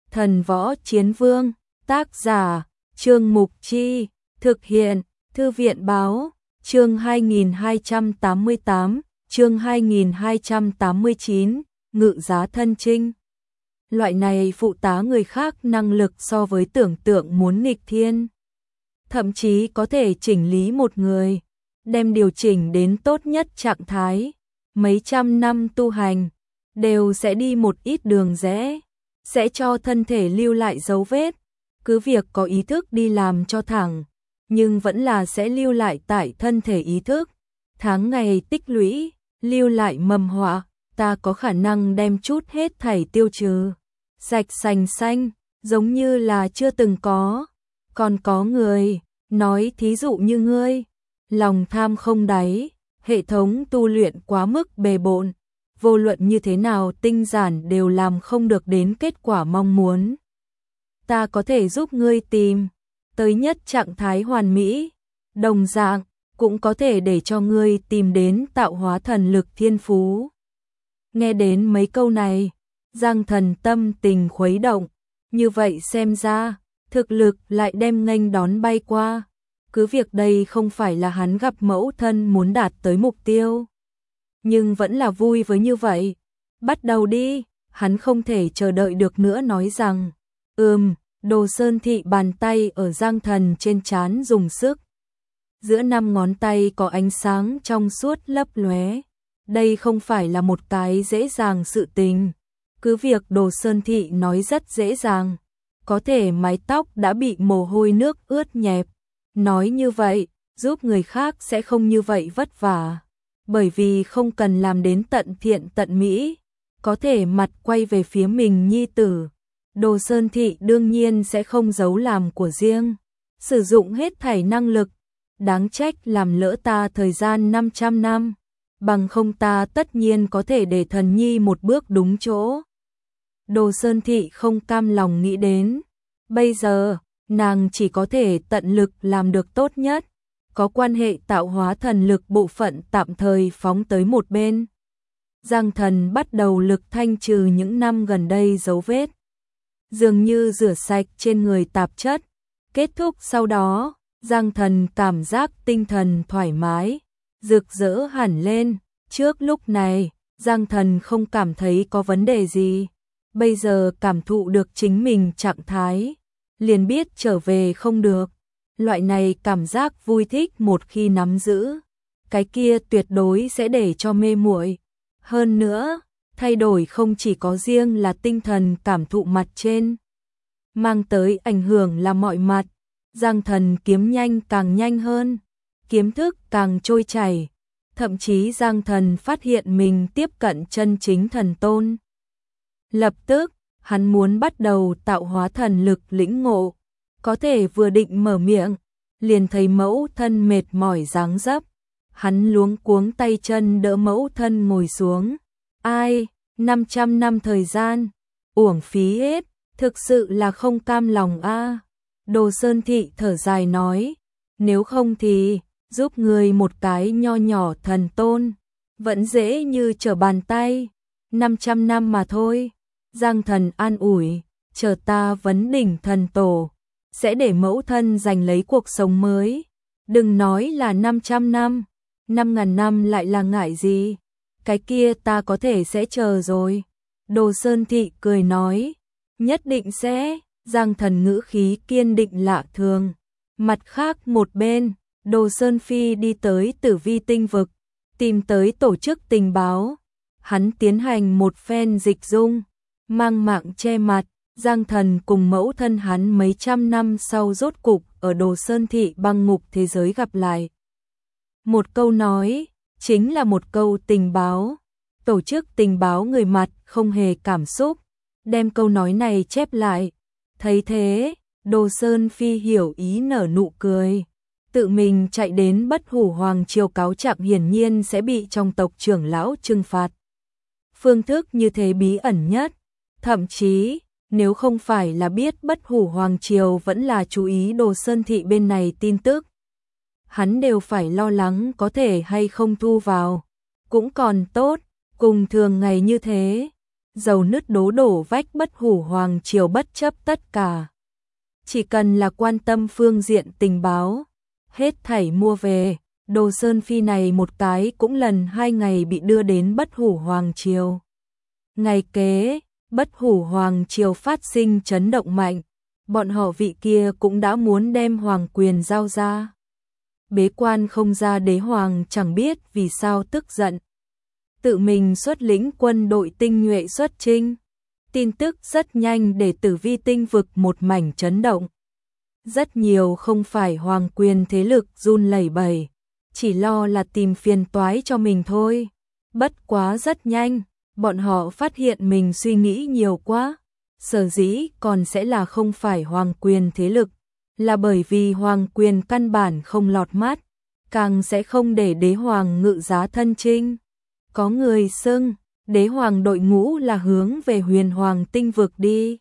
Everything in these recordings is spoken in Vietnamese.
Thần Võ Chiến Vương, tác giả, Trương Mục Chi, thực hiện, Thư viện Báo, chương 2288, chương 2289, ngự giá thân chinh. Loại này phụ tá người khác năng lực so với tưởng tượng muốn nghịch thiên. Thậm chí có thể chỉnh lý một người, đem điều chỉnh đến tốt nhất trạng thái. Mấy trăm năm tu hành, đều sẽ đi một ít đường rẽ, sẽ cho thân thể lưu lại dấu vết. Cứ việc có ý thức đi làm cho thẳng, nhưng vẫn là sẽ lưu lại tại thân thể ý thức. Tháng ngày tích lũy, lưu lại mầm họa, ta có khả năng đem chút hết thảy tiêu trừ. Sạch sành xanh, giống như là chưa từng có. Còn có người, nói thí dụ như ngươi, lòng tham không đáy, hệ thống tu luyện quá mức bề bộn, vô luận như thế nào tinh giản đều làm không được đến kết quả mong muốn. Ta có thể giúp ngươi tìm tới nhất trạng thái hoàn mỹ, đồng dạng cũng có thể để cho ngươi tìm đến tạo hóa thần lực thiên phú. Nghe đến mấy câu này, Giang Thần tâm tình khuấy động, như vậy xem ra, thực lực lại đem nghênh đón bay qua. Cứ việc đây không phải là hắn gặp mẫu thân muốn đạt tới mục tiêu, nhưng vẫn là vui với như vậy. Bắt đầu đi, hắn không thể chờ đợi được nữa nói rằng, Đồ Sơn Thị bàn tay ở Giang Thần trên trán dùng sức. Giữa 5 ngón tay có ánh sáng trong suốt lấp lóe. Đây không phải là một cái dễ dàng sự tình. Cứ việc Đồ Sơn Thị nói rất dễ dàng, có thể mái tóc đã bị mồ hôi nước ướt nhẹp. Nói như vậy, giúp người khác sẽ không như vậy vất vả. Bởi vì không cần làm đến tận thiện tận mỹ, có thể mặt quay về phía mình nhi tử. Đồ Sơn Thị đương nhiên sẽ không giấu làm của riêng, sử dụng hết thảy năng lực. Đáng trách làm lỡ ta thời gian 500 năm, bằng không ta tất nhiên có thể để thần nhi một bước đúng chỗ. Đồ Sơn Thị không cam lòng nghĩ đến, bây giờ, nàng chỉ có thể tận lực làm được tốt nhất, có quan hệ tạo hóa thần lực bộ phận tạm thời phóng tới một bên. Giang Thần bắt đầu lực thanh trừ những năm gần đây dấu vết, dường như rửa sạch trên người tạp chất. Kết thúc sau đó, Giang Thần cảm giác tinh thần thoải mái, rực rỡ hẳn lên. Trước lúc này, Giang Thần không cảm thấy có vấn đề gì. Bây giờ cảm thụ được chính mình trạng thái, liền biết trở về không được. Loại này cảm giác vui thích một khi nắm giữ, cái kia tuyệt đối sẽ để cho mê muội. Hơn nữa, thay đổi không chỉ có riêng là tinh thần cảm thụ mặt trên, mang tới ảnh hưởng là mọi mặt. Giang Thần kiếm nhanh càng nhanh hơn, kiếm thức càng trôi chảy, thậm chí Giang Thần phát hiện mình tiếp cận chân chính thần tôn. Lập tức, hắn muốn bắt đầu tạo hóa thần lực lĩnh ngộ, có thể vừa định mở miệng, liền thấy mẫu thân mệt mỏi dáng dấp. Hắn luống cuống tay chân đỡ mẫu thân ngồi xuống. Ai, 500 năm thời gian, uổng phí hết, thực sự là không cam lòng a. Đồ Sơn Thị thở dài nói, nếu không thì, giúp người một cái nho nhỏ thần tôn, vẫn dễ như trở bàn tay, 500 năm mà thôi. Giang Thần an ủi, chờ ta vấn đỉnh thần tổ, sẽ để mẫu thân giành lấy cuộc sống mới. Đừng nói là 500 năm, 5.000 năm lại là ngại gì, cái kia ta có thể sẽ chờ rồi. Đồ Sơn Thị cười nói, nhất định sẽ. Giang Thần ngữ khí kiên định lạ thường. Mặt khác một bên, Đồ Sơn Phi đi tới Tử Vi tinh vực, tìm tới tổ chức tình báo. Hắn tiến hành một phen dịch dung, mang mạng che mặt. Giang Thần cùng mẫu thân hắn mấy trăm năm sau rốt cục ở Đồ Sơn Thị băng ngục thế giới gặp lại. Một câu nói, chính là một câu tình báo. Tổ chức tình báo người mặt không hề cảm xúc, đem câu nói này chép lại. Thấy thế, Đồ Sơn Phi hiểu ý nở nụ cười. Tự mình chạy đến Bất Hủ Hoàng triều cáo trạng hiển nhiên sẽ bị trong tộc trưởng lão trừng phạt. Phương thức như thế bí ẩn nhất, thậm chí, nếu không phải là biết Bất Hủ Hoàng triều vẫn là chú ý Đồ Sơn Thị bên này tin tức, hắn đều phải lo lắng có thể hay không thu vào. Cũng còn tốt, cùng thường ngày như thế, dầu nứt đố đổ vách bất hủ hoàng triều bất chấp tất cả. Chỉ cần là quan tâm phương diện tình báo, hết thảy mua về, Đồ Sơn Phi này một cái cũng lần 2 ngày bị đưa đến bất hủ hoàng triều. Ngày kế, bất hủ hoàng triều phát sinh chấn động mạnh, bọn họ vị kia cũng đã muốn đem hoàng quyền giao ra. Bế quan không ra đế hoàng chẳng biết vì sao tức giận. Tự mình xuất lĩnh quân đội tinh nhuệ xuất chinh. Tin tức rất nhanh để Tử Vi tinh vực một mảnh chấn động. Rất nhiều không phải hoàng quyền thế lực run lẩy bẩy, chỉ lo là tìm phiền toái cho mình thôi. Bất quá rất nhanh, bọn họ phát hiện mình suy nghĩ nhiều quá. Sở dĩ còn sẽ là không phải hoàng quyền thế lực, là bởi vì hoàng quyền căn bản không lọt mắt, càng sẽ không để đế hoàng ngự giá thân chinh. Có người xưng, đế hoàng đội ngũ là hướng về huyền hoàng tinh vực đi.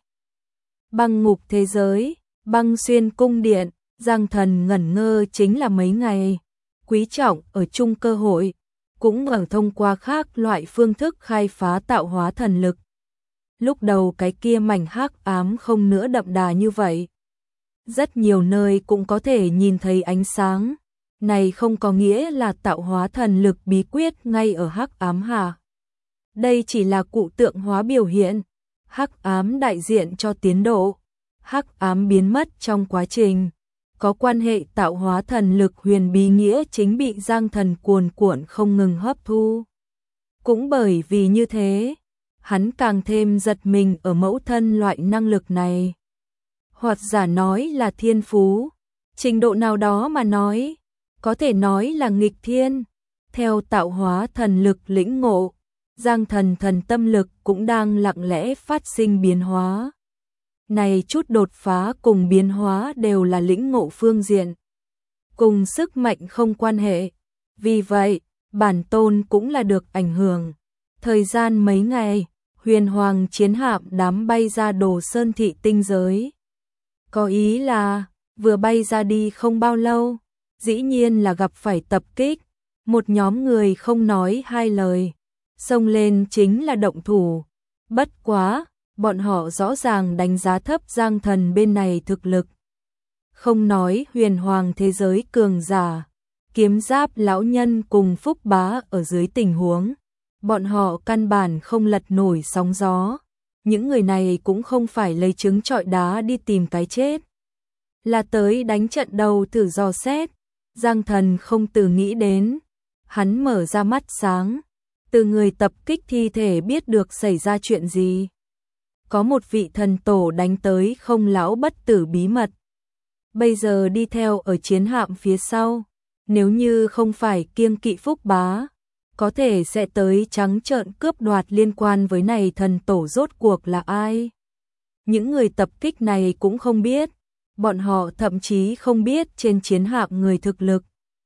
Băng ngục thế giới, băng xuyên cung điện, Giang Thần ngẩn ngơ chính là mấy ngày. Quý trọng ở chung cơ hội, cũng ở thông qua khác loại phương thức khai phá tạo hóa thần lực. Lúc đầu cái kia mảnh hắc ám không nữa đậm đà như vậy. Rất nhiều nơi cũng có thể nhìn thấy ánh sáng. Này không có nghĩa là tạo hóa thần lực bí quyết ngay ở hắc ám hạ. Đây chỉ là cụ tượng hóa biểu hiện. Hắc ám đại diện cho tiến độ. Hắc ám biến mất trong quá trình. Có quan hệ tạo hóa thần lực huyền bí nghĩa chính bị Giang Thần cuồn cuộn không ngừng hấp thu. Cũng bởi vì như thế, hắn càng thêm giật mình ở mẫu thân loại năng lực này. Hoặc giả nói là thiên phú, trình độ nào đó mà nói, có thể nói là nghịch thiên. Theo tạo hóa thần lực lĩnh ngộ, Giang Thần thần tâm lực cũng đang lặng lẽ phát sinh biến hóa. Này chút đột phá cùng biến hóa đều là lĩnh ngộ phương diện, cùng sức mạnh không quan hệ. Vì vậy, bản tôn cũng là được ảnh hưởng. Thời gian mấy ngày, huyền hoàng chiến hạm đám bay ra Đồ Sơn thị tinh giới. Có ý là, vừa bay ra đi không bao lâu, dĩ nhiên là gặp phải tập kích. Một nhóm người không nói hai lời, xông lên chính là động thủ. Bất quá, bọn họ rõ ràng đánh giá thấp Giang Thần bên này thực lực. Không nói huyền hoàng thế giới cường giả, kiếm giáp lão nhân cùng Phúc Bá ở dưới tình huống, bọn họ căn bản không lật nổi sóng gió. Những người này cũng không phải lấy trứng trọi đá đi tìm cái chết, là tới đánh trận đầu thử dò xét. Giang Thần không từ nghĩ đến, hắn mở ra mắt sáng, từ người tập kích thi thể biết được xảy ra chuyện gì. Có một vị thần tổ đánh tới không lão bất tử bí mật. Bây giờ đi theo ở chiến hạm phía sau, nếu như không phải kiêng kỵ Phúc Bá, có thể sẽ tới trắng trợn cướp đoạt liên quan với này thần tổ rốt cuộc là ai. Những người tập kích này cũng không biết, bọn họ thậm chí không biết trên chiến hạm người thực lực.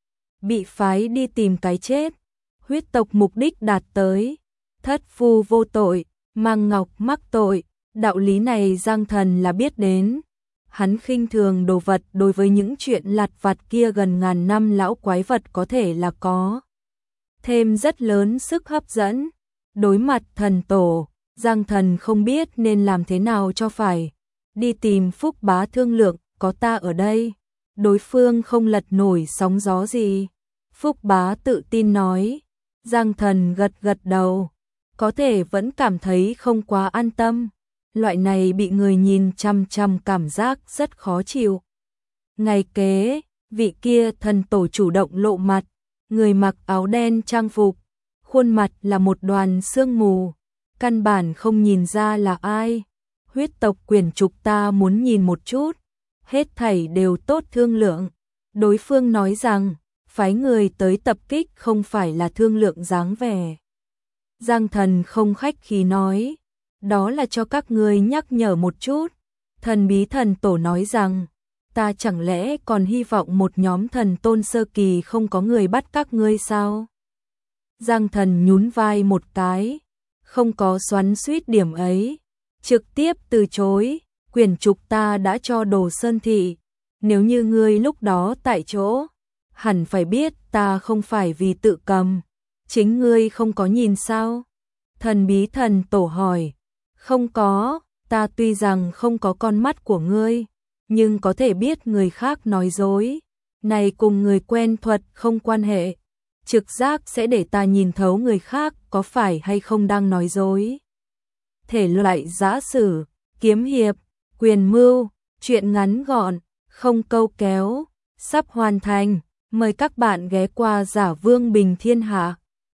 Bị phái đi tìm cái chết, huyết tộc mục đích đạt tới, thất phu vô tội, mang ngọc mắc tội. Đạo lý này Giang Thần là biết đến. Hắn khinh thường đồ vật đối với những chuyện lặt vặt kia gần ngàn năm lão quái vật có thể là có thêm rất lớn sức hấp dẫn. Đối mặt thần tổ, Giang Thần không biết nên làm thế nào cho phải. Đi tìm Phúc Bá thương lượng, có ta ở đây. Đối phương không lật nổi sóng gió gì. Phúc Bá tự tin nói. Giang Thần gật gật đầu, có thể vẫn cảm thấy không quá an tâm. Loại này bị người nhìn chăm chăm cảm giác rất khó chịu. Ngày kế, vị kia thần tổ chủ động lộ mặt, người mặc áo đen trang phục, khuôn mặt là một đoàn sương mù, căn bản không nhìn ra là ai. Huyết tộc quyển trục ta muốn nhìn một chút, hết thảy đều tốt thương lượng. Đối phương nói rằng, phái người tới tập kích không phải là thương lượng dáng vẻ. Giang Thần không khách khí nói, đó là cho các ngươi nhắc nhở một chút. Thần bí thần tổ nói rằng, ta chẳng lẽ còn hy vọng một nhóm thần tôn sơ kỳ không có người bắt các ngươi sao? Giang Thần nhún vai một cái, không có xoắn xuýt điểm ấy, trực tiếp từ chối. Quyển trục ta đã cho Đồ Sơn thị, nếu như ngươi lúc đó tại chỗ, hẳn phải biết ta không phải vì tự cầm, chính ngươi không có nhìn sao? Thần bí thần tổ hỏi, Không có, ta tuy rằng không có con mắt của ngươi, nhưng có thể biết người khác nói dối. Này cùng người quen thuật không quan hệ. Trực giác sẽ để ta nhìn thấu người khác có phải hay không đang nói dối. Thể loại giã sử, kiếm hiệp, quyền mưu, truyện ngắn gọn, không câu kéo, sắp hoàn thành. Mời các bạn ghé qua Giả Vương Bình Thiên Hạ.